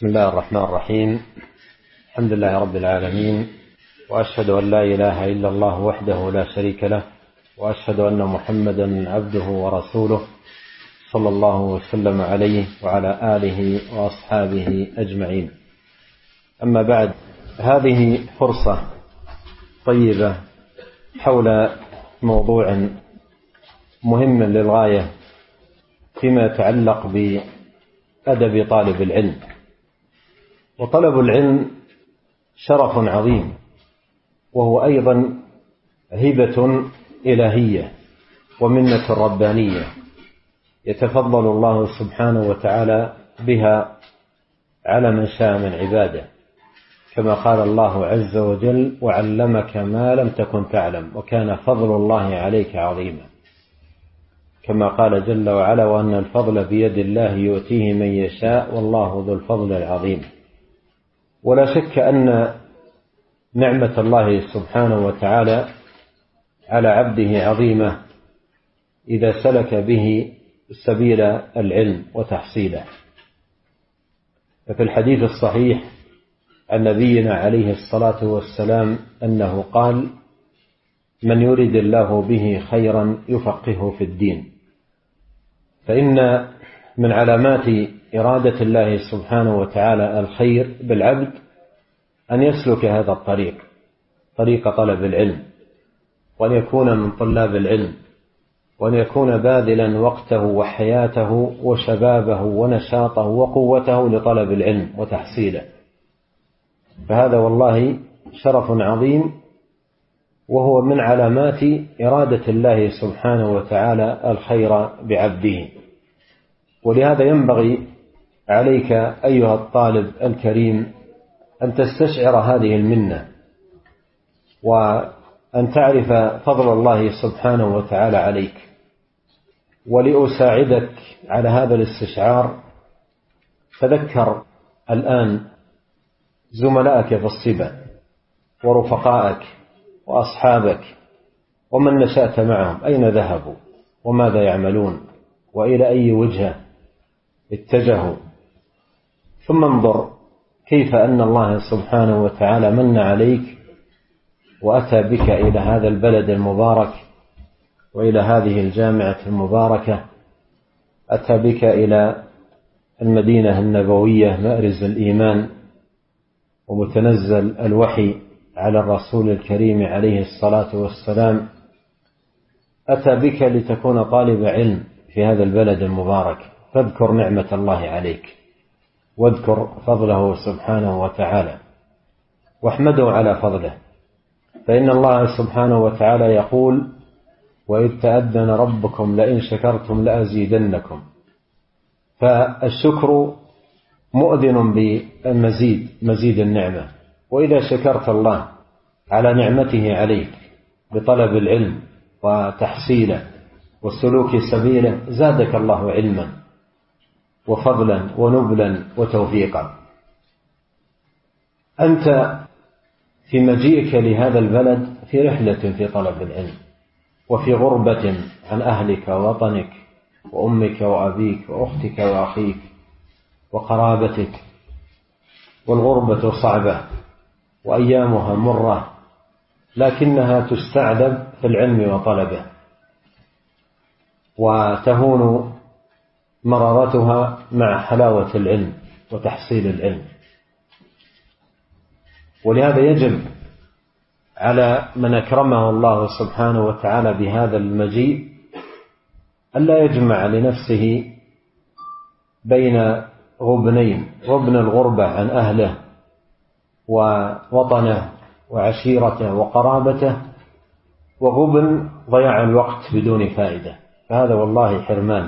بسم الله الرحمن الرحيم. الحمد لله رب العالمين، وأشهد أن لا إله إلا الله وحده لا شريك له، وأشهد أن محمدا عبده ورسوله صلى الله وسلم عليه وعلى آله وأصحابه أجمعين. أما بعد، هذه فرصة طيبة حول موضوع مهم للغاية فيما يتعلق بأدب طالب العلم. وطلب العلم شرف عظيم، وهو أيضا هبة إلهية ومنة ربانية يتفضل الله سبحانه وتعالى بها على من شاء من عباده، كما قال الله عز وجل: وعلمك ما لم تكن تعلم وكان فضل الله عليك عظيما، كما قال جل وعلا: وأن الفضل بيد الله يؤتيه من يشاء والله ذو الفضل العظيم. ولا شك أن نعمة الله سبحانه وتعالى على عبده عظيمة إذا سلك به سبيل العلم وتحصيله. ففي الحديث الصحيح عن نبينا عليه الصلاة والسلام أنه قال: من يرد الله به خيرا يفقهه في الدين. فإن من علامات إرادة الله سبحانه وتعالى الخير بالعبد أن يسلك هذا الطريق، طريق طلب العلم، وأن يكون من طلاب العلم، وأن يكون باذلا وقته وحياته وشبابه ونشاطه وقوته لطلب العلم وتحصيله. فهذا والله شرف عظيم، وهو من علامات إرادة الله سبحانه وتعالى الخير بعبده. ولهذا ينبغي عليك أيها الطالب الكريم أن تستشعر هذه المنة، وأن تعرف فضل الله سبحانه وتعالى عليك. ولأساعدك على هذا الاستشعار، تذكر الآن زملائك في الصبا ورفقائك وأصحابك ومن نشأت معهم، أين ذهبوا وماذا يعملون وإلى أي وجهة اتجهوا. ثم انظر كيف أن الله سبحانه وتعالى من عليك وأتى بك إلى هذا البلد المبارك وإلى هذه الجامعة المباركة، أتى بك إلى المدينة النبوية مأرز الإيمان ومتنزل الوحي على الرسول الكريم عليه الصلاة والسلام. أتى بك لتكون طالب علم في هذا البلد المبارك، فاذكر نعمة الله عليك، واذكر فضله سبحانه وتعالى، واحمده على فضله. فإن الله سبحانه وتعالى يقول: وإذ تأذن ربكم لئن شكرتم لأزيدنكم. فالشكر مؤذن بالمزيد، مزيد النعمة. وإذا شكرت الله على نعمته عليك بطلب العلم وتحصيله والسلوك سبيله، زادك الله علما وفضلا ونبلا وتوفيقا. أنت في مجيئك لهذا البلد في رحلة في طلب العلم، وفي غربة عن أهلك ووطنك وأمك وأبيك وأختك وأخيك وقرابتك. والغربة صعبة وأيامها مرة، لكنها تستعذب في العلم وطلبه، وتهون مرارتها مع حلاوة العلم وتحصيل العلم. ولهذا يجب على من أكرمه الله سبحانه وتعالى بهذا المجيء ألا يجمع لنفسه بين غبنين: غبن الغربة عن أهله ووطنه وعشيرته وقرابته، وغبن ضياع الوقت بدون فائدة. فهذا والله حرمان.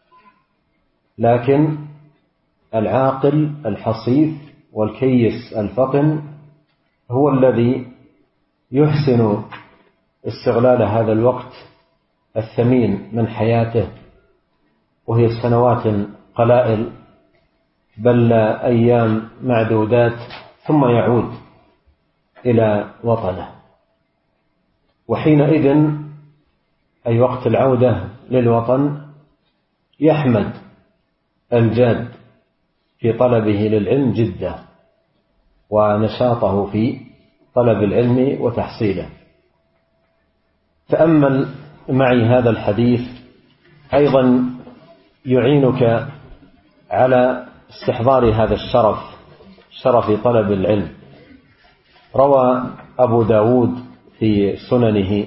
لكن العاقل الحصيف والكيس الفطن هو الذي يحسن استغلال هذا الوقت الثمين من حياته، وهي سنوات قلائل بل أيام معدودات، ثم يعود إلى وطنه. وحينئذ أي وقت العودة للوطن يحمد الجاد في طلبه للعلم جدة ونشاطه في طلب العلم وتحصيله. تأمل معي هذا الحديث أيضا يعينك على استحضار هذا الشرف، شرف طلب العلم. روى أبو داود في سننه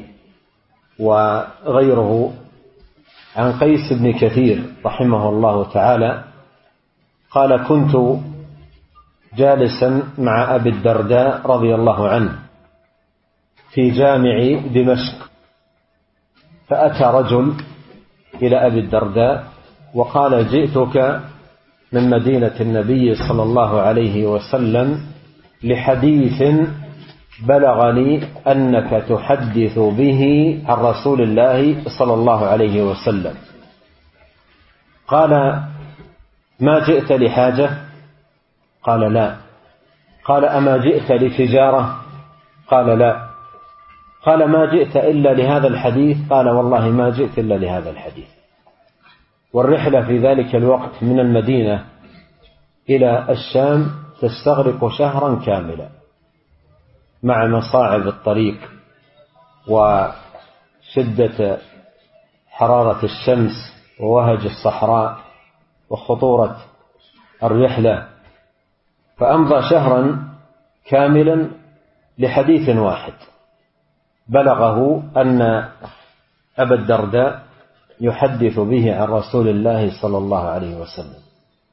وغيره عن قيس بن كثير رحمه الله تعالى قال: كنت جالسا مع أبي الدرداء رضي الله عنه في جامع دمشق، فأتى رجل إلى أبي الدرداء وقال: جئتك من مدينة النبي صلى الله عليه وسلم لحديث بلغني أنك تحدث به عن رسول الله صلى الله عليه وسلم. قال: ما جئت لحاجة؟ قال: لا. قال: أما جئت لتجارة؟ قال: لا. قال: ما جئت إلا لهذا الحديث؟ قال: والله ما جئت إلا لهذا الحديث. والرحلة في ذلك الوقت من المدينة إلى الشام تستغرق شهرا كاملا مع مصاعب الطريق وشدة حرارة الشمس ووهج الصحراء وخطورة الرحلة، فأمضى شهرا كاملا لحديث واحد بلغه أن أبا الدرداء يحدث به عن رسول الله صلى الله عليه وسلم.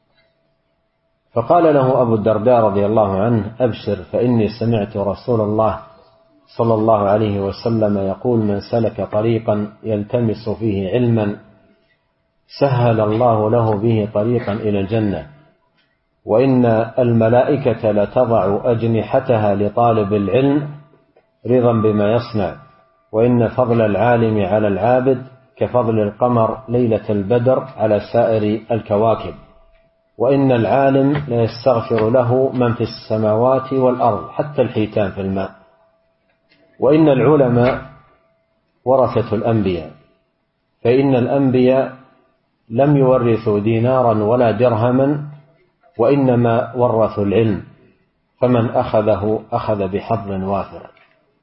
فقال له أبو الدرداء رضي الله عنه: أبشر، فإني سمعت رسول الله صلى الله عليه وسلم يقول: من سلك طريقا يلتمس فيه علما سهل الله له به طريقا إلى الجنة، وإن الملائكة لتضع أجنحتها لطالب العلم رضا بما يصنع، وإن فضل العالم على العابد كفضل القمر ليلة البدر على سائر الكواكب، وإن العالم لا يستغفر له من في السماوات والأرض حتى الحيتان في الماء، وإن العلماء ورثة الأنبياء، فإن الأنبياء لم يورثوا دينارا ولا درهما، وإنما ورثوا العلم، فمن أخذه أخذ بحظ وافر.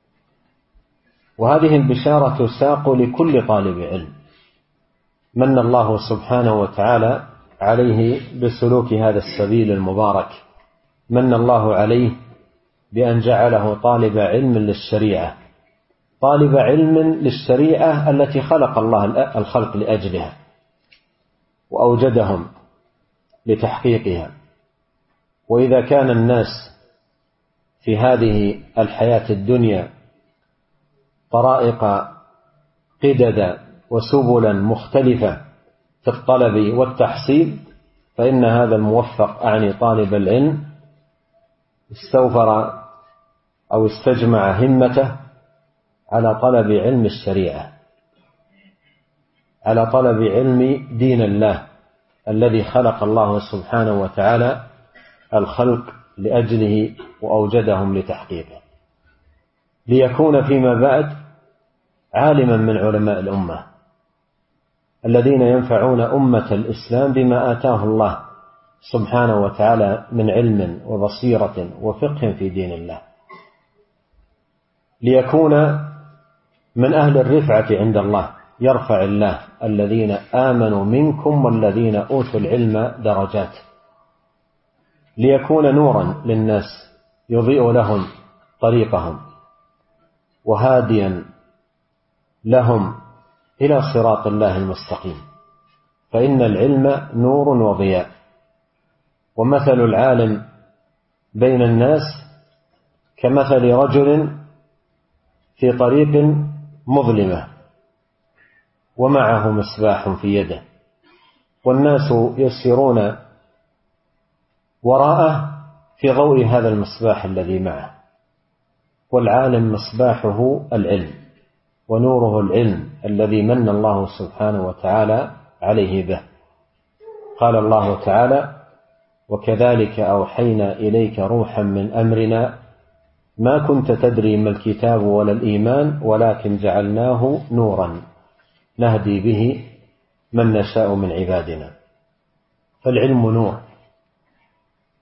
وهذه البشارة تساق لكل طالب علم من الله سبحانه وتعالى عليه بسلوك هذا السبيل المبارك. من الله عليه بأن جعله طالب علم للشريعة، طالب علم للشريعة التي خلق الله الخلق لأجلها وأوجدهم لتحقيقها. وإذا كان الناس في هذه الحياة الدنيا طرائق قددا وسبلا مختلفة في الطلب والتحصيل، فإن هذا الموفق أعني طالب العلم استوفر أو استجمع همته على طلب علم الشريعة، على طلب علم دين الله الذي خلق الله سبحانه وتعالى الخلق لأجله وأوجدهم لتحقيقه، ليكون فيما بعد عالما من علماء الأمة الذين ينفعون أمة الإسلام بما آتاه الله سبحانه وتعالى من علم وبصيرة وفقه في دين الله، ليكون من أهل الرفعة عند الله، يرفع الله الذين آمنوا منكم والذين أوتوا العلم درجات، ليكون نورا للناس يضيء لهم طريقهم وهاديا لهم إلى صراط الله المستقيم. فإن العلم نور وضياء، ومثل العالم بين الناس كمثل رجل في طريق مظلمة ومعه مصباح في يده، والناس يسيرون وراءه في ضوء هذا المصباح الذي معه. والعالم مصباحه العلم ونوره العلم الذي من الله سبحانه وتعالى عليه به. قال الله تعالى: وكذلك أوحينا إليك روحا من أمرنا ما كنت تدري ما الكتاب ولا الإيمان ولكن جعلناه نورا نهدي به من نشاء من عبادنا. فالعلم نور،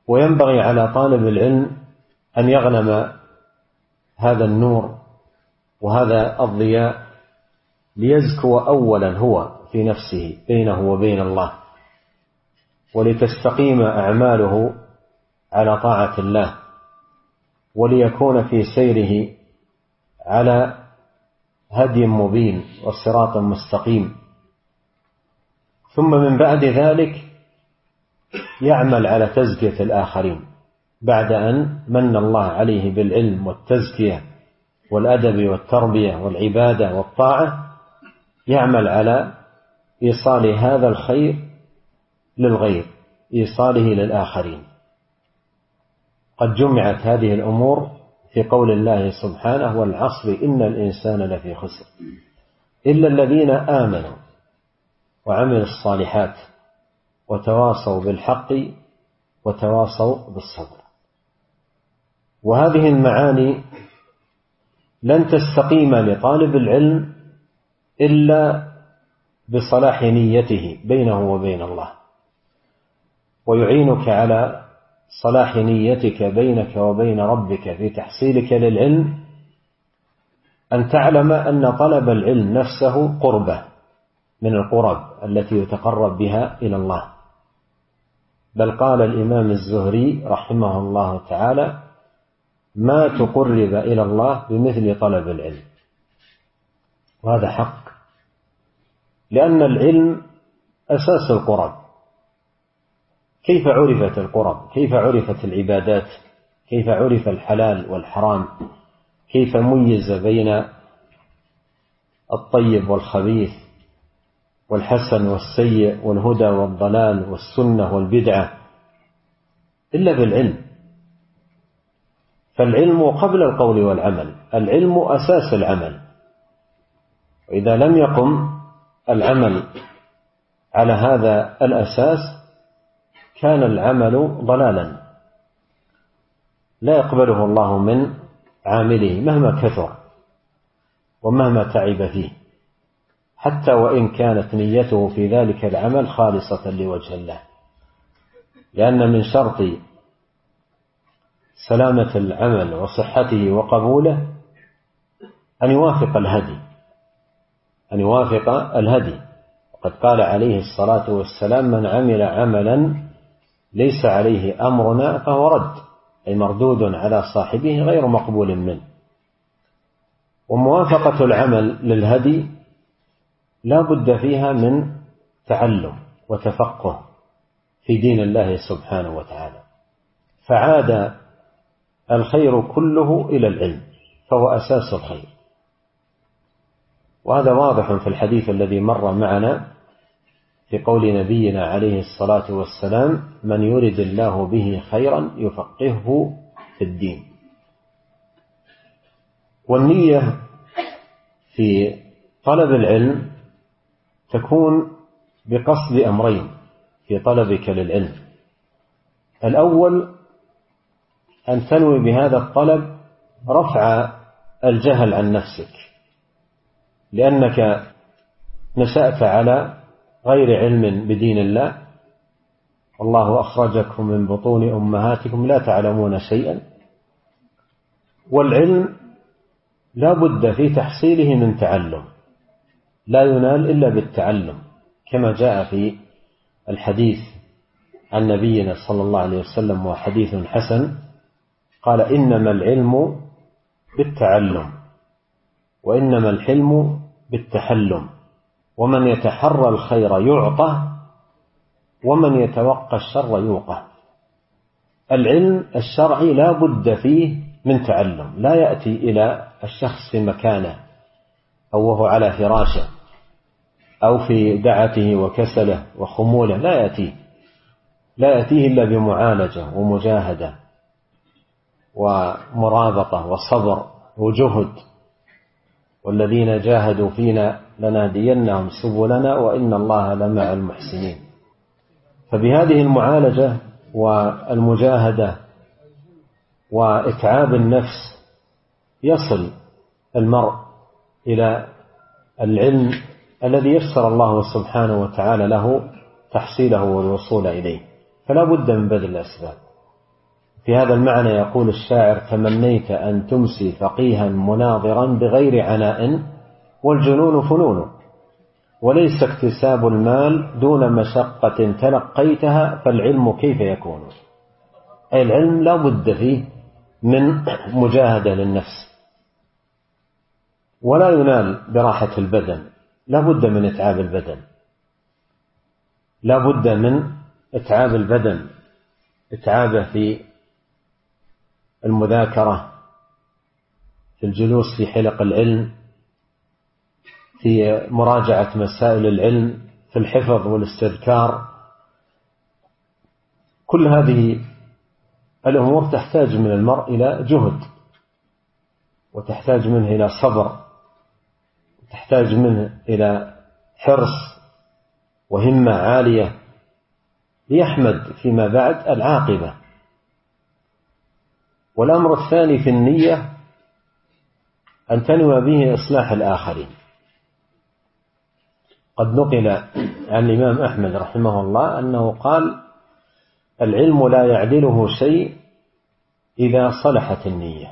وينبغي على طالب العلم أن يغنم هذا النور وهذا الضياء ليزكو أولا هو في نفسه بينه وبين الله، ولتستقيم أعماله على طاعة الله، وليكون في سيره على هدي مبين وصراط مستقيم. ثم من بعد ذلك يعمل على تزكية الآخرين بعد أن من الله عليه بالعلم والتزكية والأدب والتربية والعبادة والطاعة، يعمل على إيصال هذا الخير للغير، إيصاله للآخرين. قد جمعت هذه الأمور في قول الله سبحانه: والعصر إن الإنسان لفي خسر إلا الذين آمنوا وعملوا الصالحات وتواصوا بالحق وتواصوا بالصبر. وهذه المعاني لن تستقيم لطالب العلم إلا بصلاح نيته بينه وبين الله. ويعينك على صلاح نيتك بينك وبين ربك في تحصيلك للعلم أن تعلم أن طلب العلم نفسه قربة من القرب التي يتقرب بها إلى الله. بل قال الإمام الزهري رحمه الله تعالى: ما تقرب إلى الله بمثل طلب العلم. وهذا حق، لأن العلم أساس القرب. كيف عرفت القرب؟ كيف عرفت العبادات؟ كيف عرف الحلال والحرام؟ كيف ميز بين الطيب والخبيث والحسن والسيء والهدى والضلال والسنة والبدعة؟ إلا بالعلم. فالعلم قبل القول والعمل، العلم أساس العمل. وإذا لم يقم العمل على هذا الأساس كان العمل ضلالا لا يقبله الله من عامله مهما كثر ومهما تعب فيه، حتى وإن كانت نيته في ذلك العمل خالصة لوجه الله. لأن من شرط سلامة العمل وصحته وقبوله أن يوافق الهدي، أن يوافق الهدي. وقد قال عليه الصلاة والسلام: من عمل عملا ليس عليه أمرنا فهو رد، أي مردود على صاحبه غير مقبول منه. وموافقة العمل للهدي لا بد فيها من تعلم وتفقه في دين الله سبحانه وتعالى. فعاد الخير كله إلى العلم، فهو أساس الخير. وهذا واضح في الحديث الذي مر معنا في قول نبينا عليه الصلاة والسلام: من يرد الله به خيرا يفقهه في الدين. والنية في طلب العلم تكون بقصد أمرين في طلبك للعلم. الأول أن تنوي بهذا الطلب رفع الجهل عن نفسك، لأنك نشأت على غير علم بدين الله، والله أخرجكم من بطون أمهاتكم لا تعلمون شيئا. والعلم لا بد في تحصيله من تعلم، لا ينال إلا بالتعلم، كما جاء في الحديث عن نبينا صلى الله عليه وسلم وحديث حسن قال: إنما العلم بالتعلم وإنما الحلم بالتحلم، ومن يتحرى الخير يعطى ومن يتوقى الشر يوقى. العلم الشرعي لا بد فيه من تعلم، لا يأتي إلى الشخص في مكانه أو وهو على فراشه أو في دعته وكسله وخموله، لا يأتيه إلا بمعالجة ومجاهدة ومرابطة وصبر وجهد. والذين جاهدوا فينا لنهدينهم سبلنا وإن الله لمع المحسنين. فبهذه المعالجة والمجاهدة وإتعاب النفس يصل المرء إلى العلم الذي يسر الله سبحانه وتعالى له تحصيله والوصول إليه. فلا بد من بذل الأسباب. في هذا المعنى يقول الشاعر: تمنيت أن تمسي فقيها مناظرا بغير عناء والجنون فنون، وليس اكتساب المال دون مشقة تلقيتها، فالعلم كيف يكون؟ أي العلم لا بد فيه من مجاهدة للنفس، ولا ينال براحة البدن، لا بد من إتعاب البدن، لا بد من إتعاب البدن، إتعابه في المذاكرة، في الجلوس في حلق العلم، في مراجعة مسائل العلم، في الحفظ والاستذكار. كل هذه الأمور تحتاج من المرء إلى جهد، وتحتاج منه إلى صبر، وتحتاج منه إلى حرص وهمة عالية ليحمد فيما بعد العاقبة. والأمر الثاني في النية أن تنوي به إصلاح الآخرين. قد نقل عن الإمام أحمد رحمه الله أنه قال: العلم لا يعدله شيء إذا صلحت النية.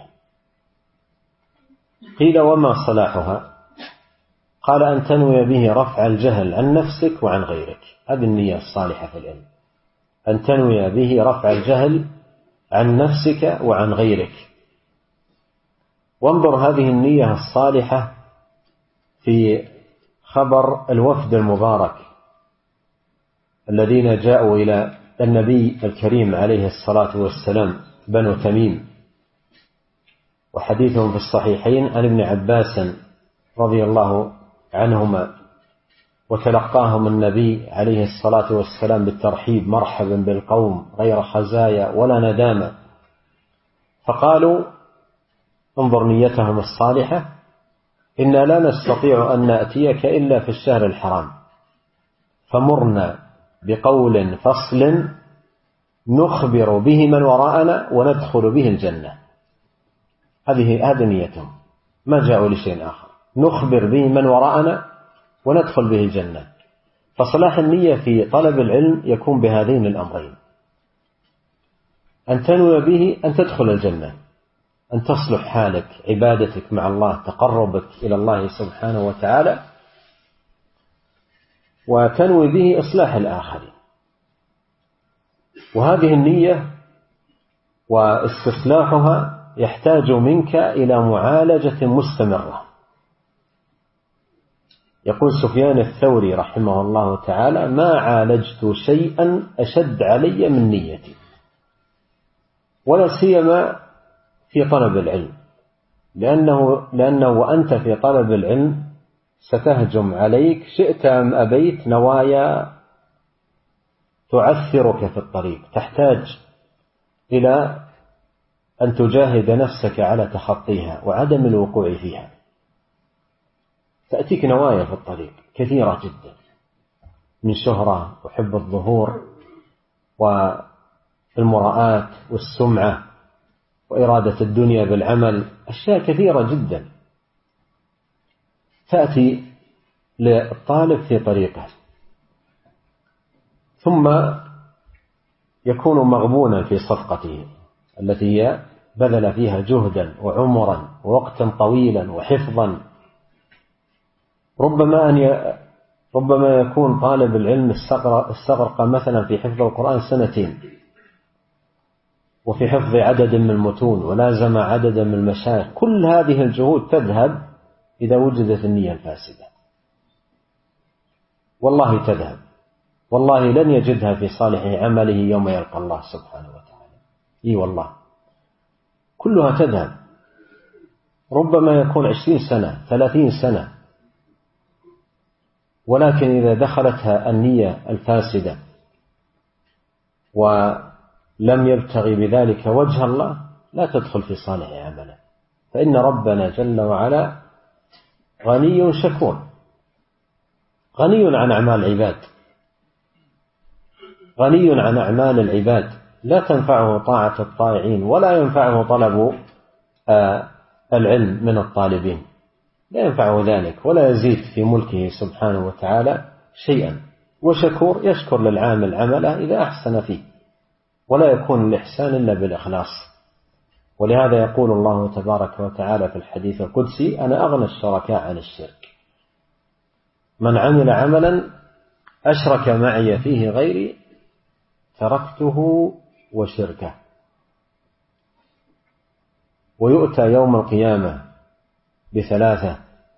قيل: وما صلاحها؟ قال: أن تنوي به رفع الجهل عن نفسك وعن غيرك. هذه النية الصالحة في العلم، أن تنوي به رفع الجهل عن نفسك وعن غيرك. وانظر هذه النية الصالحة في خبر الوفد المبارك الذين جاءوا إلى النبي الكريم عليه الصلاة والسلام، بنو تميم، وحديثهم في الصحيحين عن ابن عباس رضي الله عنهما: وتلقاهم النبي عليه الصلاة والسلام بالترحيب: مرحبا بالقوم غير خزايا ولا ندامة. فقالوا: انظر نيتهم الصالحة: إنا لا نستطيع أن نأتيك إلا في الشهر الحرام، فمرنا بقول فصل نخبر به من وراءنا وندخل به الجنة. هذه نيتهم، ما جاءوا لشيء آخر، نخبر به من وراءنا وندخل به الجنة. فصلاح النية في طلب العلم يكون بهذين الأمرين: أن تنوي به أن تدخل الجنة، أن تصلح حالك، عبادتك مع الله، تقربك إلى الله سبحانه وتعالى، وتنوي به إصلاح الآخرين. وهذه النية واستصلاحها يحتاج منك إلى معالجة مستمرة. يقول سفيان الثوري رحمه الله تعالى: ما عالجت شيئا أشد علي من نيتي، ولا سيما في طلب العلم، لأنه وأنت في طلب العلم ستهجم عليك شئت أم أبيت نوايا تعثرك في الطريق، تحتاج إلى أن تجاهد نفسك على تخطيها وعدم الوقوع فيها. تأتيك نوايا في الطريق كثيرة جدا، من شهرة وحب الظهور والمراءات والسمعة وإرادة الدنيا بالعمل، أشياء كثيرة جدا تأتي للطالب في طريقه، ثم يكون مغبونا في صفقته التي هي بذل فيها جهدا وعمرا ووقتا طويلا وحفظا. ربما يكون طالب العلم استغرق مثلا في حفظ القرآن 2 سنين، وفي حفظ عدد من المتون، ولازم عددا من المشايخ. كل هذه الجهود تذهب إذا وجدت النية الفاسدة، والله تذهب، والله لن يجدها في صالح عمله يوم يلقى الله سبحانه وتعالى. إي والله كلها تذهب، ربما يكون 20 سنة 30 سنة، ولكن إذا دخلتها النية الفاسدة ولم يبتغي بذلك وجه الله لا تدخل في صالح عمله. فإن ربنا جل وعلا غني شكور، غني عن أعمال العباد، غني عن أعمال العباد، لا تنفعه طاعة الطائعين ولا ينفعه طلب العلم من الطالبين، لا ينفعه ذلك ولا يزيد في ملكه سبحانه وتعالى شيئا. وشكور يشكر للعامل عمله إذا أحسن فيه، ولا يكون الإحسان إلا بالإخلاص. ولهذا يقول الله تبارك وتعالى في الحديث القدسي: أنا أغنى الشركاء عن الشرك، من عمل عملا أشرك معي فيه غيري تركته وشركه. ويؤتى يوم القيامة ب3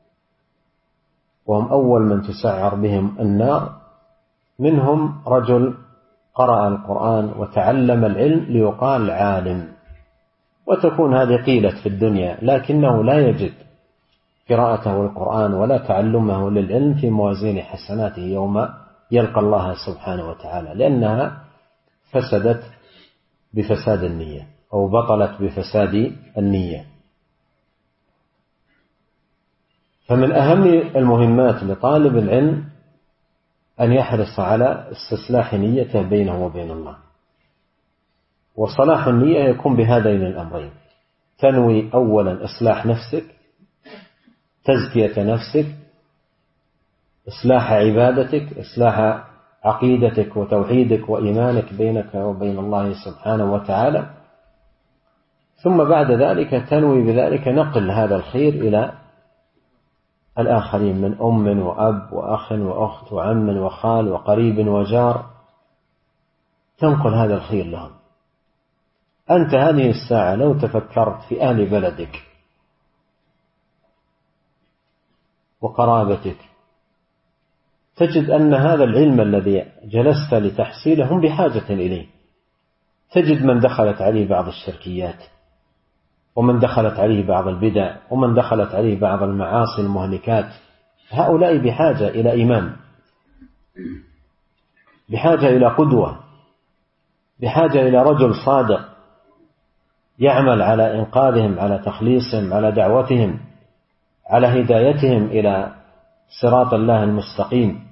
وهم أول من تسعر بهم النار، منهم رجل قرأ القرآن وتعلم العلم ليقال عالم، وتكون هذه قيلت في الدنيا، لكنه لا يجد قراءته القرآن ولا تعلمه للعلم في موازين حسناته يوم يلقى الله سبحانه وتعالى، لأنها فسدت بفساد النية أو بطلت بفساد النية. فمن أهم المهمات لطالب العلم أن يحرص على استصلاح نيته بينه وبين الله. وصلاح النية يكون بهذين الأمرين: تنوي أولا إصلاح نفسك، تزكية نفسك، إصلاح عبادتك، إصلاح عقيدتك وتوحيدك وإيمانك بينك وبين الله سبحانه وتعالى، ثم بعد ذلك تنوي بذلك نقل هذا الخير إلى الآخرين من أم وأب وأخ وأخت وعم وخال وقريب وجار، تنقل هذا الخير لهم. أنت هذه الساعة لو تفكرت في أهل بلدك وقرابتك تجد أن هذا العلم الذي جلست لتحصيله هم بحاجة إليه. تجد من دخلت عليه بعض الشركيات، ومن دخلت عليه بعض البدع، ومن دخلت عليه بعض المعاصي المهلكات. هؤلاء بحاجة إلى إمام، بحاجة إلى قدوة، بحاجة إلى رجل صادق يعمل على إنقاذهم، على تخليصهم، على دعوتهم، على هدايتهم إلى صراط الله المستقيم.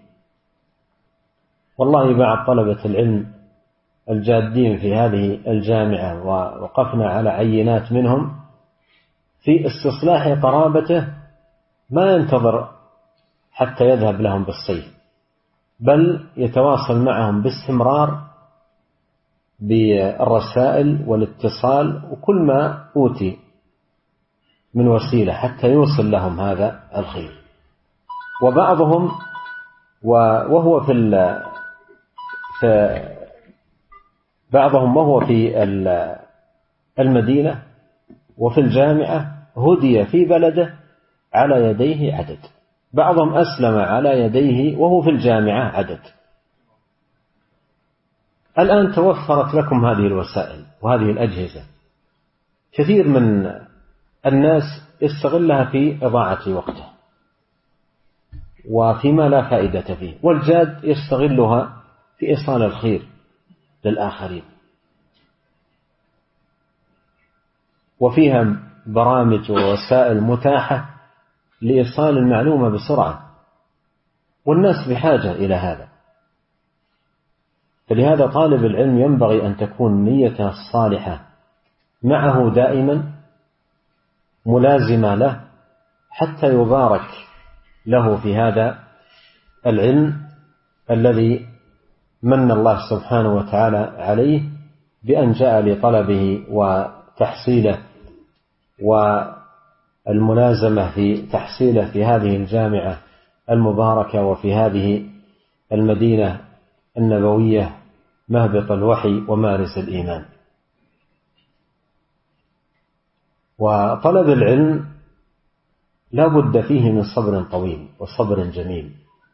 والله بعد طلبة العلم الجادين في هذه الجامعة ووقفنا على عينات منهم في استصلاح قرابته ما ينتظر حتى يذهب لهم بالصيف، بل يتواصل معهم باستمرار بالرسائل والاتصال وكل ما أوتي من وسيلة حتى يوصل لهم هذا الخير. وبعضهم وهو بعضهم وهو في المدينة وفي الجامعة هدي في بلده على يديه عدد، بعضهم أسلم على يديه وهو في الجامعة عدد. الآن توفرت لكم هذه الوسائل وهذه الأجهزة، كثير من الناس يستغلها في إضاعة وقته وفيما لا فائدة فيه، والجاد يستغلها في إيصال الخير للآخرين. وفيها برامج ووسائل متاحة لإيصال المعلومة بسرعة، والناس بحاجة إلى هذا. فلهذا طالب العلم ينبغي أن تكون نيته الصالحة معه دائما ملازمة له، حتى يبارك له في هذا العلم الذي من الله سبحانه وتعالى عليه بأن جاء لطلبه وتحصيله والملازمة في تحصيله في هذه الجامعة المباركة وفي هذه المدينة النبوية مهبط الوحي ومارس الإيمان. وطلب العلم لا بد فيه من صبر طويل وصبر جميل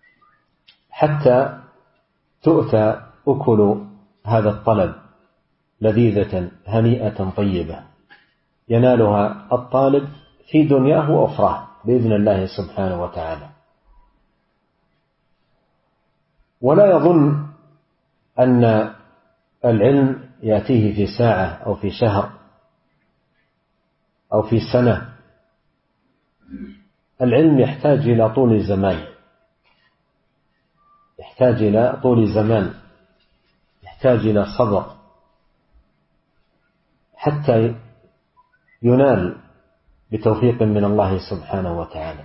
حتى تؤتى أكل هذا الطلب لذيذة هنيئة طيبة ينالها الطالب في دنياه وأخراه بإذن الله سبحانه وتعالى. ولا يظن أن العلم يأتيه في ساعة أو في شهر أو في سنة. العلم يحتاج إلى طول زمان، يحتاج إلى طول زمان، يحتاج إلى صبر حتى ينال بتوفيق من الله سبحانه وتعالى.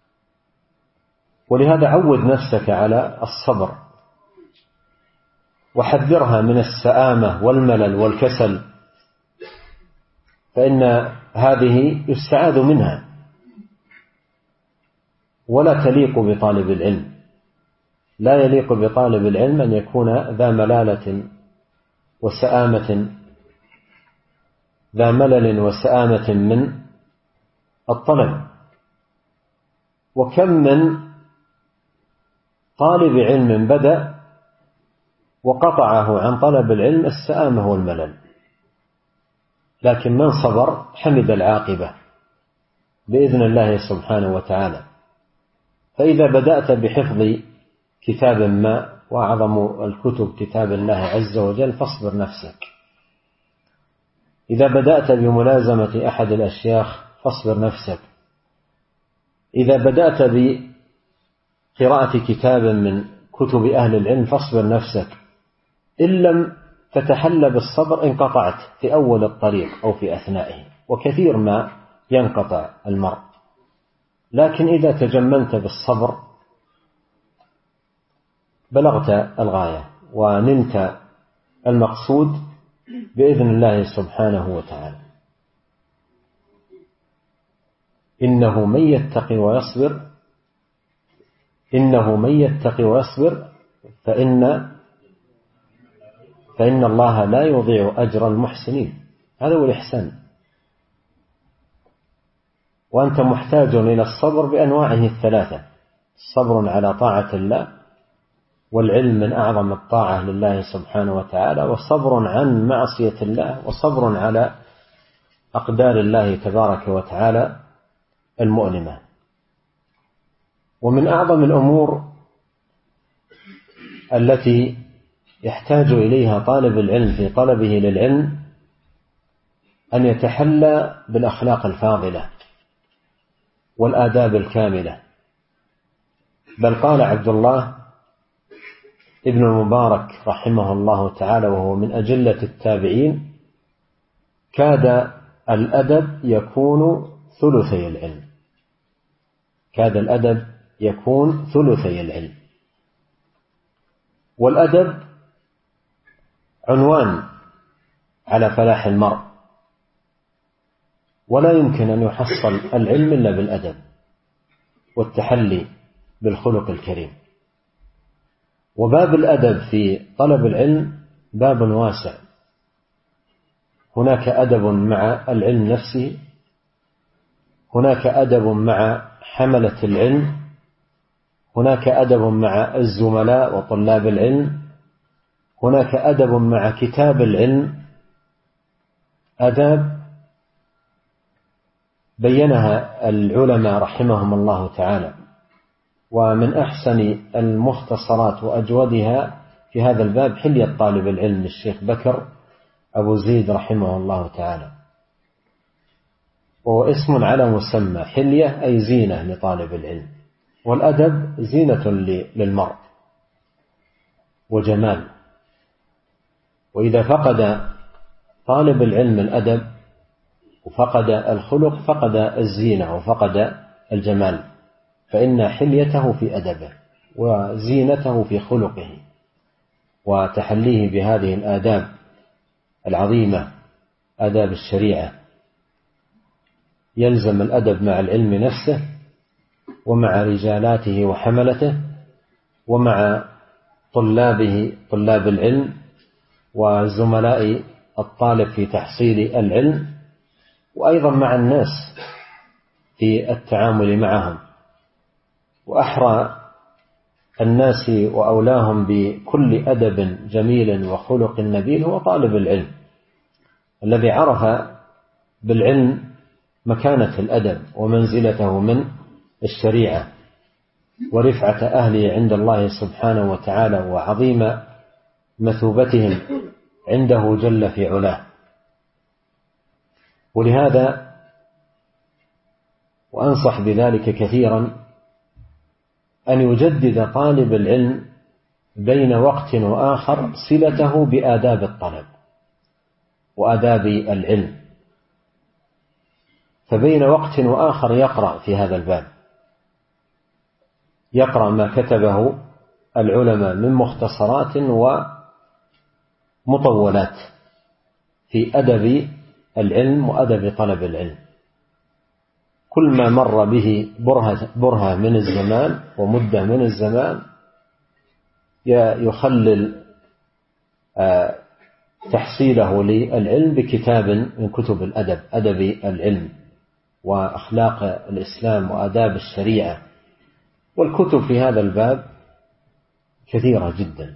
ولهذا عود نفسك على الصبر وحذرها من السآمة والملل والكسل، فإن هذه يستعاذ منها ولا تليق بطالب العلم. لا يليق بطالب العلم أن يكون ذا ملالة وسآمة، ذا ملل وسآمة من الطلب. وكم من طالب علم بدأ وقطعه عن طلب العلم السآمة والملل، لكن من صبر حمد العاقبة بإذن الله سبحانه وتعالى. فإذا بدأت بحفظ كتاب ما، وأعظم الكتب كتاب الله عز وجل، فاصبر نفسك. إذا بدأت بملازمة أحد الأشياخ فاصبر نفسك. إذا بدأت بقراءة كتاب من كتب أهل العلم فاصبر نفسك. إن لم تتحلى بالصبر انقطعت في أول الطريق أو في أثنائه، وكثير ما ينقطع المرء. لكن إذا تجملت بالصبر بلغت الغاية ونلت المقصود بإذن الله سبحانه وتعالى. إنه من يتقي ويصبر فإن الله لا يضيع أجر المحسنين. هذا هو الإحسان. وأنت محتاج إلى الصبر بأنواعه الثلاثة: صبر على طاعة الله، والعلم من أعظم الطاعة لله سبحانه وتعالى، وصبر عن معصية الله، وصبر على أقدار الله تبارك وتعالى المؤلمة. ومن أعظم الأمور التي يحتاج إليها طالب العلم في طلبه للعلم أن يتحلى بالأخلاق الفاضلة والآداب الكاملة. بل قال عبد الله ابن المبارك رحمه الله تعالى، وهو من أجلة التابعين: كاد الأدب يكون ثلثي العلم. كاد الأدب يكون ثلثي العلم. والأدب عنوان على فلاح المرء، ولا يمكن أن يحصل العلم إلا بالأدب والتحلي بالخلق الكريم. وباب الأدب في طلب العلم باب واسع. هناك أدب مع العلم نفسه، هناك أدب مع حملة العلم، هناك أدب مع الزملاء وطلاب العلم، هناك أدب مع كتاب العلم. آداب بينها العلماء رحمهم الله تعالى. ومن أحسن المختصرات وأجودها في هذا الباب حلية طالب العلم الشيخ بكر أبو زيد رحمه الله تعالى، وهو اسم على مسمى. حلية أي زينة لطالب العلم، والأدب زينة للمرء وجمال. وإذا فقد طالب العلم الأدب وفقد الخلق فقد الزينة وفقد الجمال، فإن حليته في أدبه وزينته في خلقه وتحليه بهذه الآداب العظيمة، آداب الشريعة. يلزم الأدب مع العلم نفسه، ومع رجالاته وحملته، ومع طلابه طلاب العلم، وزملاء الطالب في تحصيل العلم، وأيضا مع الناس في التعامل معهم. وأحرى الناس وأولاهم بكل أدب جميل وخلق نبيل هو طالب العلم، الذي عرف بالعلم مكانة الأدب ومنزلته من الشريعة ورفعة أهله عند الله سبحانه وتعالى، وعظيم مثوبتهم عنده جل في علاه. ولهذا وأنصح بذلك كثيرا أن يجدد طالب العلم بين وقت وآخر صلته بآداب الطلب وآداب العلم، فبين وقت وآخر يقرأ في هذا الباب، يقرأ ما كتبه العلماء من مختصرات مطولات في أدب العلم وأدب طلب العلم. كل ما مر به برهة من الزمان ومدة من الزمان يخلل تحصيله للعلم بكتاب من كتب الأدب، أدب العلم وأخلاق الإسلام وآداب الشريعة. والكتب في هذا الباب كثيرة جدا.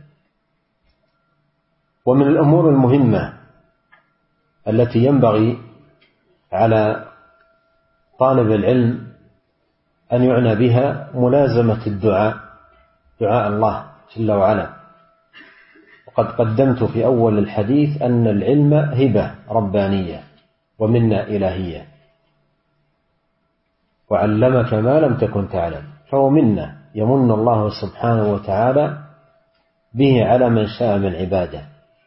ومن الأمور المهمة التي ينبغي على طالب العلم أن يعنى بها ملازمة الدعاء، دعاء الله جل وعلا. وقد قدمت في أول الحديث أن العلم هبة ربانية ومنة إلهية، وعلمك ما لم تكن تعلم، فهو منة يمن الله سبحانه وتعالى به على من شاء من عباده.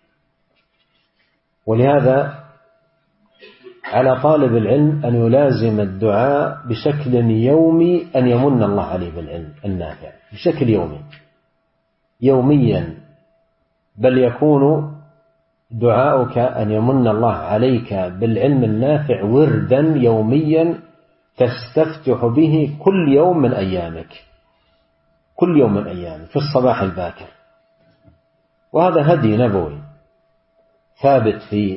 ولهذا على طالب العلم أن يلازم الدعاء بشكل يومي، أن يمن الله عليه بالعلم النافع بشكل يوميا، بل يكون دعاؤك أن يمن الله عليك بالعلم النافع وردا يوميا تستفتح به كل يوم من أيامك، كل يوم من أيامك في الصباح الباكر. وهذا هدي نبوي ثابت في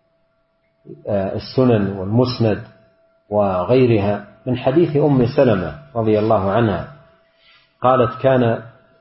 السنن والمسند وغيرها من حديث أم سلمة رضي الله عنها قالت: كان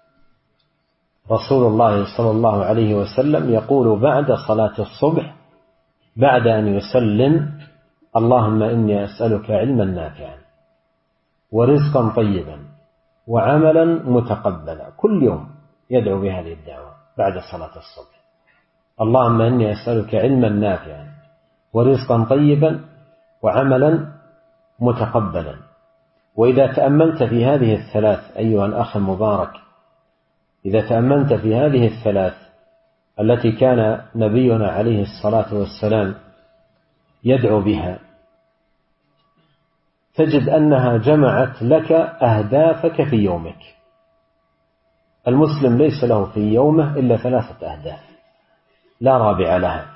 رسول الله صلى الله عليه وسلم يقول بعد صلاة الصبح بعد أن يسلم: اللهم إني أسألك علما نافعا ورزقا طيبا وعملا متقبلا. كل يوم يدعو بهذه الدعوة بعد صلاة الصبح: اللهم إني أسألك علما نافعا ورزقا طيبا وعملا متقبلا. وإذا تأملت في هذه الثلاث أيها الأخ المبارك، إذا تأملت في هذه الثلاث التي كان نبينا عليه الصلاة والسلام يدعو بها، تجد أنها جمعت لك أهدافك في يومك. المسلم ليس له في يومه إلا 3 أهداف لا رابع لها: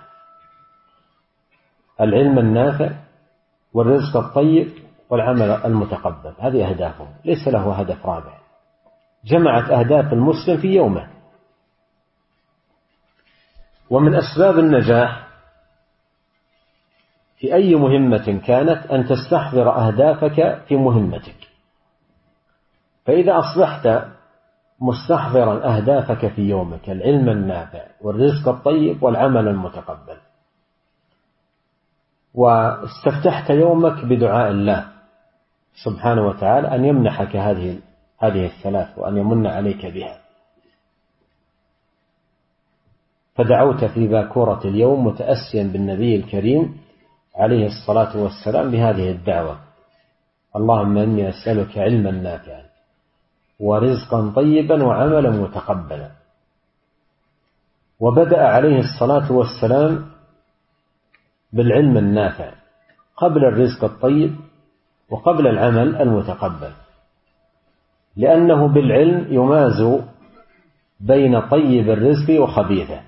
العلم النافع والرزق الطيب والعمل المتقبل. هذه أهدافه، ليس له هدف رابع. جمعت أهداف المسلم في يومه. ومن أسباب النجاح في أي مهمة كانت أن تستحضر أهدافك في مهمتك. فإذا أصبحت مستحضرا أهدافك في يومك: العلم النافع والرزق الطيب والعمل المتقبل، واستفتحت يومك بدعاء الله سبحانه وتعالى أن يمنحك هذه الثلاث وأن يمن عليك بها، فدعوت في باكورة اليوم متأسيا بالنبي الكريم عليه الصلاة والسلام بهذه الدعوة: اللهم إني أسألك علما نافعا ورزقا طيبا وعملا متقبلا. وبدأ عليه الصلاة والسلام بالعلم النافع قبل الرزق الطيب وقبل العمل المتقبل، لأنه بالعلم يماز بين طيب الرزق وخبيثه،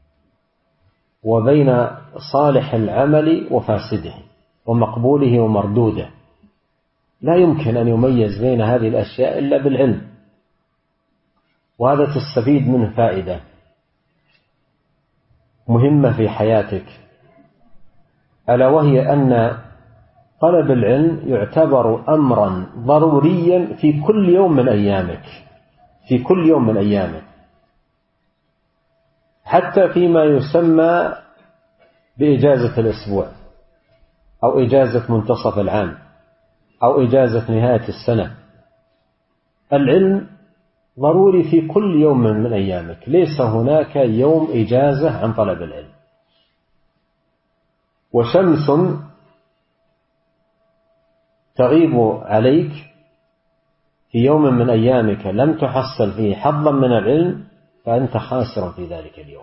وبين صالح العمل وفاسده، ومقبوله ومردوده. لا يمكن أن يميز بين هذه الأشياء إلا بالعلم. وهذا تستفيد منه فائدة مهمة في حياتك، ألا وهي أن طلب العلم يعتبر أمرا ضروريا في كل يوم من أيامك، في كل يوم من أيامك، حتى فيما يسمى بإجازة الأسبوع أو إجازة منتصف العام أو إجازة نهاية السنة. العلم ضروري في كل يوم من أيامك، ليس هناك يوم إجازة عن طلب العلم. وشمس تغيب عليك في يوم من أيامك لم تحصل فيه حظا من العلم فأنت خاسر في ذلك اليوم،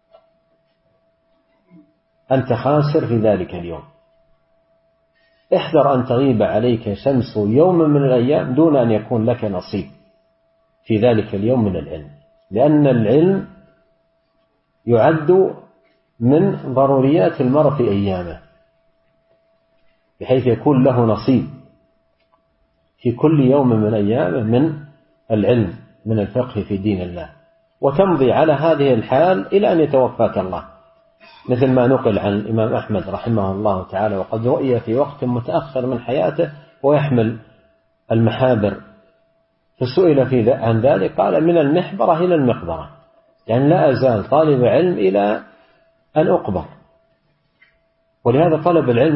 أنت خاسر في ذلك اليوم. احذر أن تغيب عليك شمس يوم من الأيام دون أن يكون لك نصيب في ذلك اليوم من العلم، لأن العلم يعد من ضروريات المرء في أيامه، بحيث يكون له نصيب في كل يوم من أيامه من العلم، من الفقه في دين الله، وتمضي على هذه الحال إلى أن يتوفاك الله، مثل ما نقل عن الإمام أحمد رحمه الله تعالى، وقد رؤي في وقت متأخر من حياته ويحمل المحابر، فسئل عن ذلك قال: من المحبرة إلى المقبرة، يعني لا أزال طالب علم إلى أن أقبر. ولهذا طلب العلم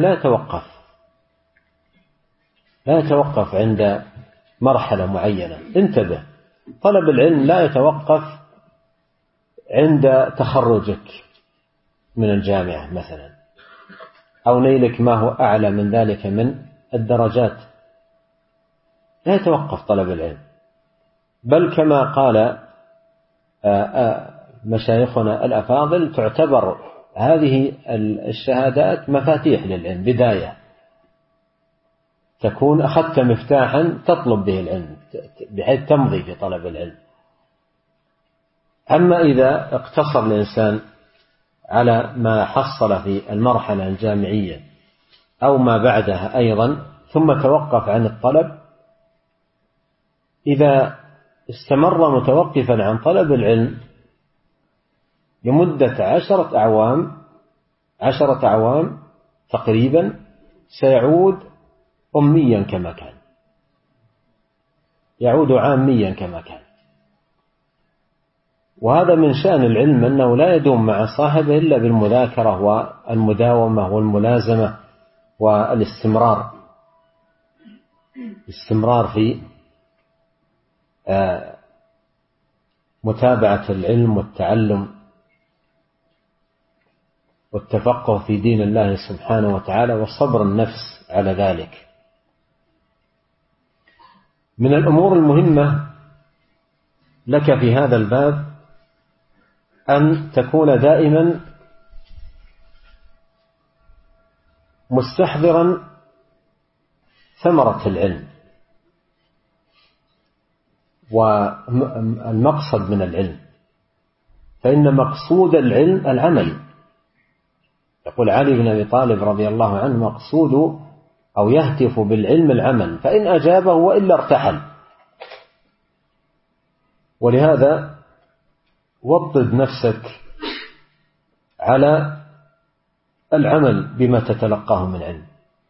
لا يتوقف عند مرحلة معينة. انتبه، طلب العلم لا يتوقف عند تخرجك من الجامعة مثلا، أو نيلك ما هو أعلى من ذلك من الدرجات، لا يتوقف طلب العلم، بل كما قال مشايخنا الأفاضل: تعتبر هذه الشهادات مفاتيح للعلم، بداية تكون أخذت مفتاحا تطلب به العلم بحيث تمضي في طلب العلم. أما إذا اقتصر الإنسان على ما حصل في المرحلة الجامعية أو ما بعدها أيضا ثم توقف عن الطلب، إذا استمر متوقفا عن طلب العلم لمدة 10 أعوام تقريبا، سيعود أميا كما كان، يعود عاميا كما كان. وهذا من شأن العلم أنه لا يدوم مع صاحبه إلا بالمذاكرة والمداومة والملازمة والاستمرار في متابعة العلم والتعلم والتفقه في دين الله سبحانه وتعالى، وصبر النفس على ذلك. من الأمور المهمة لك في هذا الباب أن تكون دائما مستحضرا ثمرة العلم والمقصد من العلم، فإن مقصود العلم العمل. يقول علي بن أبي طالب رضي الله عنه: مقصود أو يهتف بالعلم العمل، فإن أجابه وإلا ارتحل. ولهذا وطد نفسك على العمل بما تتلقاه من علم،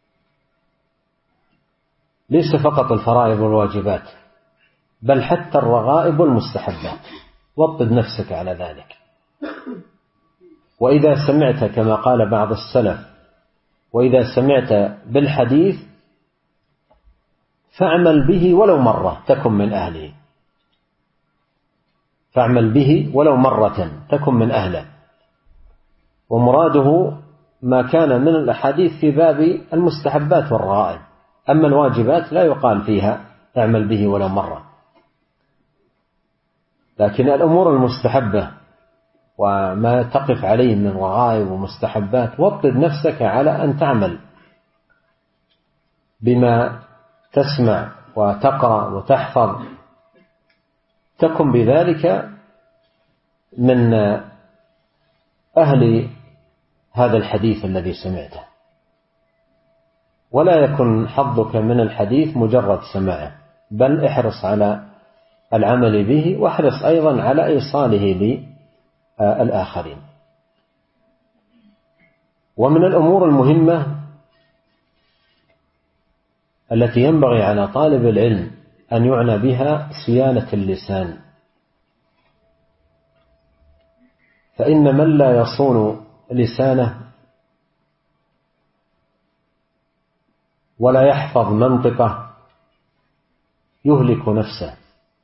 ليس فقط الفرائض والواجبات، بل حتى الرغائب والمستحبات، وطد نفسك على ذلك. وإذا سمعت كما قال بعض السلف: وإذا سمعت بالحديث فاعمل به ولو مرة تكن من أهله، فاعمل به ولو مرة تكن من أهله. ومراده ما كان من الأحاديث في باب المستحبات والرغائب، أما الواجبات لا يقال فيها اعمل به ولو مرة، لكن الأمور المستحبة وما تقف عليه من رغائب ومستحبات وطد نفسك على أن تعمل بما تسمع وتقرأ وتحفظ، تكن بذلك من أهل هذا الحديث الذي سمعته، ولا يكن حظك من الحديث مجرد سماعه، بل احرص على العمل به، واحرص أيضا على إيصاله للآخرين. ومن الأمور المهمة التي ينبغي على طالب العلم أن يعنى بها صيانة اللسان، فإن من لا يصون لسانه ولا يحفظ منطقه يهلك نفسه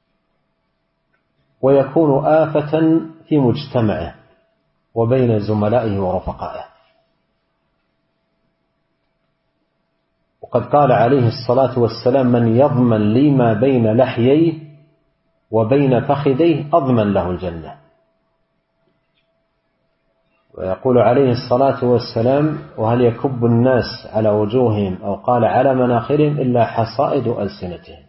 ويكون آفة في مجتمعه وبين زملائه ورفقائه. وقد قال عليه الصلاة والسلام: من يضمن لي ما بين لحييه وبين فخذيه أضمن له الجنة. ويقول عليه الصلاة والسلام: وهل يكب الناس على وجوههم أو قال على مناخرهم إلا حصائد ألسنتهم.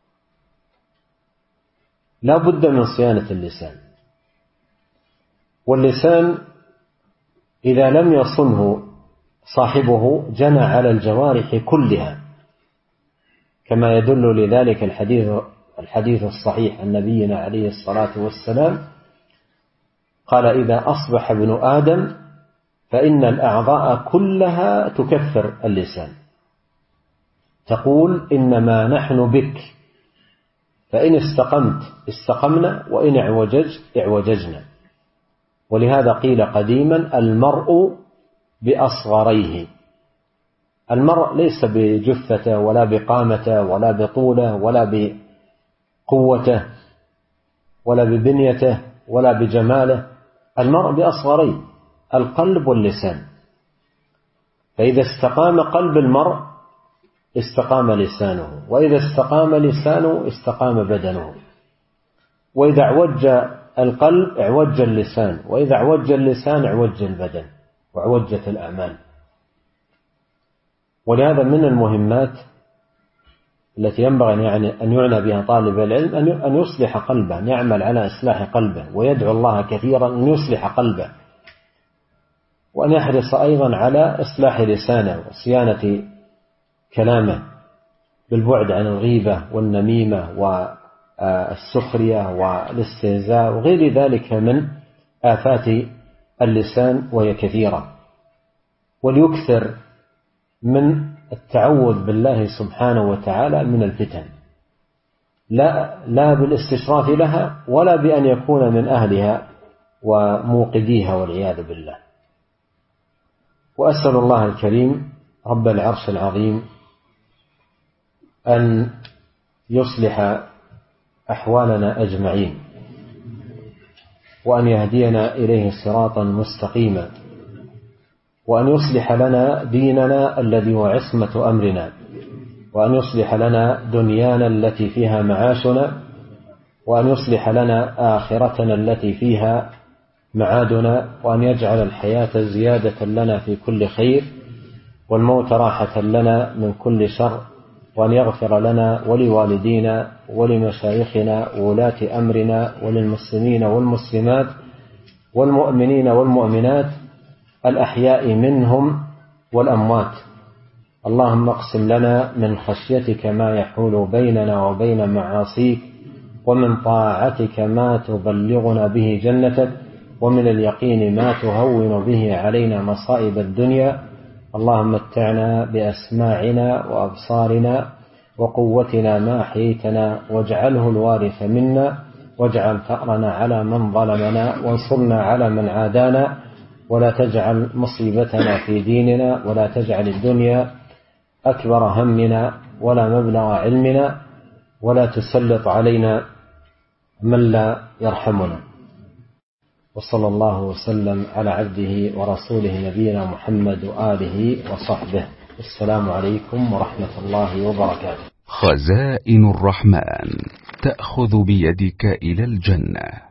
لا بد من صيانة اللسان، واللسان إذا لم يصنه صاحبه جنى على الجوارح كلها، كما يدل لذلك الحديث الصحيح عن نبينا عليه الصلاة والسلام قال: إذا أصبح ابن آدم فإن الأعضاء كلها تكفر اللسان، تقول: إنما نحن بك، فإن استقمت استقمنا، وإن اعوججت اعوججنا. ولهذا قيل قديما: المرء بأصغريه. المرء ليس بجثته ولا بقامته ولا بطوله ولا بقوته ولا ببنيته ولا بجماله، المرء بأصغريه، القلب واللسان. فإذا استقام قلب المرء استقام لسانه، وإذا استقام لسانه استقام بدنه، وإذا اعوج القلب اعوج اللسان، وإذا اعوج اللسان اعوج البدن وعوجت الأعمال. ولهذا من المهمات التي ينبغي أن يعنى بها طالب العلم أن يصلح قلبه، أن يعمل على إصلاح قلبه، ويدعو الله كثيرا أن يصلح قلبه، وأن يحرص أيضا على إصلاح لسانه وصيانة كلامه بالبعد عن الغيبة والنميمة والسخرية والاستهزاء وغير ذلك من آفات اللسان، وهي كثيرة. وليكثر من التعوذ بالله سبحانه وتعالى من الفتن، لا بالاستشراف لها ولا بأن يكون من أهلها وموقديها والعياذ بالله. وأسأل الله الكريم رب العرش العظيم أن يصلح أحوالنا أجمعين، وأن يهدينا إليه صراطا مستقيما، وأن يصلح لنا ديننا الذي هو عصمة أمرنا، وأن يصلح لنا دنيانا التي فيها معاشنا، وأن يصلح لنا آخرتنا التي فيها معادنا، وأن يجعل الحياة زيادة لنا في كل خير، والموت راحة لنا من كل شر، وأن يغفر لنا ولوالدينا ولمشايخنا وولاة أمرنا وللمسلمين والمسلمات والمؤمنين والمؤمنات الأحياء منهم والأموات. اللهم اقسم لنا من خشيتك ما يحول بيننا وبين معاصيك، ومن طاعتك ما تبلغنا به جنتك، ومن اليقين ما تهون به علينا مصائب الدنيا. اللهم متعنا بأسماعنا وأبصارنا وقوتنا ما أحييتنا، واجعله الوارث منا، واجعل ثأرنا على من ظلمنا، وانصرنا على من عادانا، ولا تجعل مصيبتنا في ديننا، ولا تجعل الدنيا أكبر همنا ولا مبلغ علمنا، ولا تسلط علينا من لا يرحمنا. وصلى الله وسلم على عبده ورسوله نبينا محمد وآله وصحبه. السلام عليكم ورحمة الله وبركاته. خزائن الرحمن تأخذ بيدك إلى الجنة.